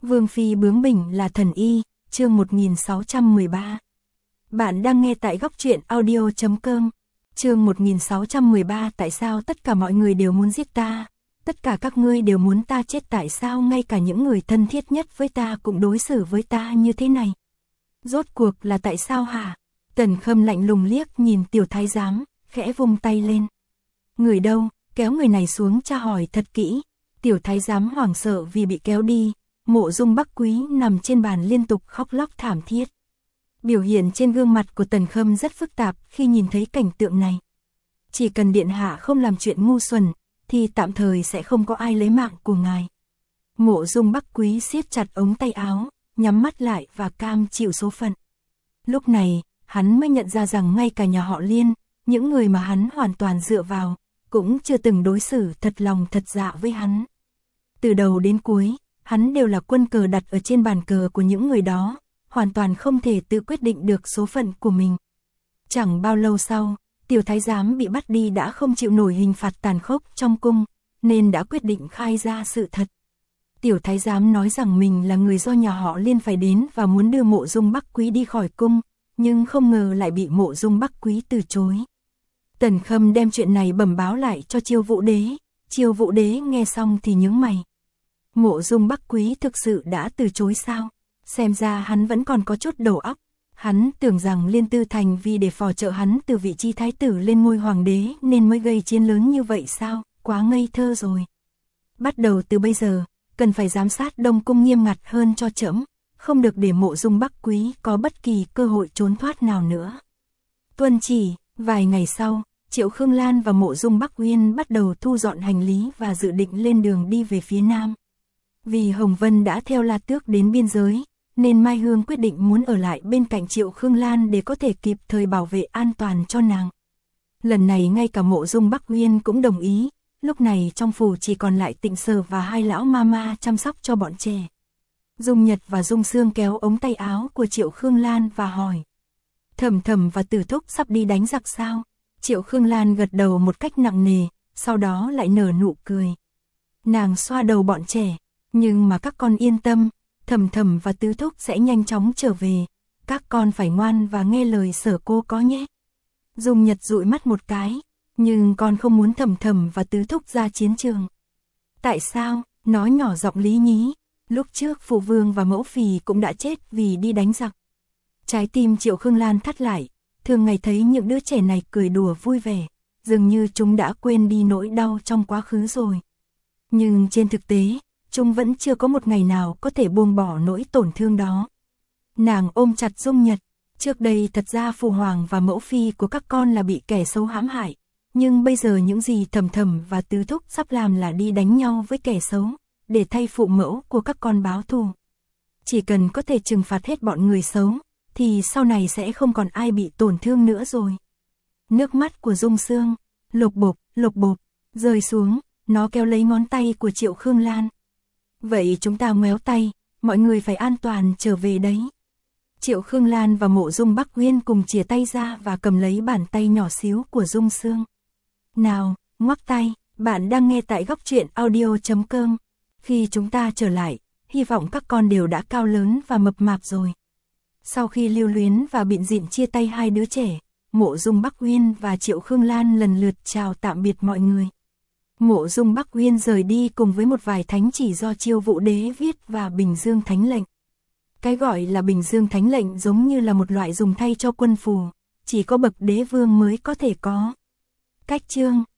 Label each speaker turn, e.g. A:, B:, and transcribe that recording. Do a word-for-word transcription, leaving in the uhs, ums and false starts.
A: Vương phi bướng bỉnh là thần y, chương một nghìn sáu trăm mười ba. Bạn đang nghe tại góc truyện audio chấm com. Chương một nghìn sáu trăm mười ba. Tại sao tất cả mọi người đều muốn giết ta? Tất cả các ngươi đều muốn ta chết, tại sao ngay cả những người thân thiết nhất với ta cũng đối xử với ta như thế này? Rốt cuộc là tại sao hả? Tần Khâm lạnh lùng liếc nhìn tiểu thái giám, khẽ vung tay lên. Người đâu, kéo người này xuống tra hỏi thật kỹ. Tiểu thái giám hoảng sợ vì bị kéo đi. Mộ Dung Bắc Quý nằm trên bàn liên tục khóc lóc thảm thiết. Biểu hiện trên gương mặt của Tần Khâm rất phức tạp khi nhìn thấy cảnh tượng này. Chỉ cần điện hạ không làm chuyện ngu xuẩn, thì tạm thời sẽ không có ai lấy mạng của ngài. Mộ Dung Bắc Quý siết chặt ống tay áo, nhắm mắt lại và cam chịu số phận. Lúc này, hắn mới nhận ra rằng ngay cả nhà họ Liên, những người mà hắn hoàn toàn dựa vào, cũng chưa từng đối xử thật lòng thật dạ với hắn. Từ đầu đến cuối, hắn đều là quân cờ đặt ở trên bàn cờ của những người đó, hoàn toàn không thể tự quyết định được số phận của mình. Chẳng bao lâu sau, tiểu thái giám bị bắt đi đã không chịu nổi hình phạt tàn khốc trong cung, nên đã quyết định khai ra sự thật. Tiểu thái giám nói rằng mình là người do nhà họ Liên phải đến và muốn đưa Mộ Dung Bắc Quý đi khỏi cung, nhưng không ngờ lại bị Mộ Dung Bắc Quý từ chối. Tần Khâm đem chuyện này bẩm báo lại cho Chiêu Vũ Đế, Chiêu Vũ Đế nghe xong thì nhướng mày. Mộ Dung Bắc Quý thực sự đã từ chối sao? Xem ra hắn vẫn còn có chút đầu óc. Hắn tưởng rằng Liên Tư Thành vì để phò trợ hắn từ vị trí thái tử lên ngôi hoàng đế nên mới gây chiến lớn như vậy sao? Quá ngây thơ rồi. Bắt đầu từ bây giờ, cần phải giám sát Đông Cung nghiêm ngặt hơn cho trẫm, không được để Mộ Dung Bắc Quý có bất kỳ cơ hội trốn thoát nào nữa. Tuân chỉ. Vài ngày sau, Triệu Khương Lan và Mộ Dung Bắc Uyên bắt đầu thu dọn hành lý và dự định lên đường đi về phía nam. Vì Hồng Vân đã theo La Tước đến biên giới, nên Mai Hương quyết định muốn ở lại bên cạnh Triệu Khương Lan để có thể kịp thời bảo vệ an toàn cho nàng. Lần này ngay cả Mộ Dung Bắc Uyên cũng đồng ý, lúc này trong phủ chỉ còn lại Tịnh Sở và hai lão mama chăm sóc cho bọn trẻ. Dung Nhật và Dung Sương kéo ống tay áo của Triệu Khương Lan và hỏi. Thầm Thầm và Tử Thúc sắp đi đánh giặc sao? Triệu Khương Lan gật đầu một cách nặng nề, sau đó lại nở nụ cười. Nàng xoa đầu bọn trẻ. Nhưng mà các con yên tâm, Thầm Thầm và Tứ Thúc sẽ nhanh chóng trở về. Các con phải ngoan và nghe lời Sở cô có nhé. Dung Nhật dụi mắt một cái, nhưng con không muốn Thầm Thầm và Tứ Thúc ra chiến trường. Tại sao? Nói nhỏ giọng lý nhí. Lúc trước Phụ Vương và Mẫu Phì cũng đã chết vì đi đánh giặc. Trái tim Triệu Khương Lan thắt lại, thường ngày thấy những đứa trẻ này cười đùa vui vẻ, dường như chúng đã quên đi nỗi đau trong quá khứ rồi. Nhưng trên thực tế, chúng vẫn chưa có một ngày nào có thể buông bỏ nỗi tổn thương đó. Nàng ôm chặt Dung Nhật, trước đây thật ra Phụ Hoàng và Mẫu Phi của các con là bị kẻ xấu hãm hại, nhưng bây giờ những gì Thầm Thầm và Tứ Thúc sắp làm là đi đánh nhau với kẻ xấu, để thay phụ mẫu của các con báo thù. Chỉ cần có thể trừng phạt hết bọn người xấu, thì sau này sẽ không còn ai bị tổn thương nữa rồi. Nước mắt của Dung Sương, lục bộp, lục bộp, rơi xuống, nó kéo lấy ngón tay của Triệu Khương Lan. Vậy chúng ta ngoéo tay, mọi người phải an toàn trở về đấy. Triệu Khương Lan và Mộ Dung Bắc Uyên cùng chìa tay ra và cầm lấy bàn tay nhỏ xíu của Dung Sương. Nào, ngoắc tay, bạn đang nghe tại góc truyện audio chấm com. Khi chúng ta trở lại, hy vọng các con đều đã cao lớn và mập mạp rồi. Sau khi Lưu Luyến và Biện Dịn chia tay hai đứa trẻ, Mộ Dung Bắc Uyên và Triệu Khương Lan lần lượt chào tạm biệt mọi người. Mộ Dung Bắc Uyên rời đi cùng với một vài thánh chỉ do Chiêu Vũ Đế viết và Bình Dương Thánh lệnh. Cái gọi là Bình Dương Thánh lệnh giống như là một loại dùng thay cho quân phù, chỉ có bậc đế vương mới có thể có. Cách chương,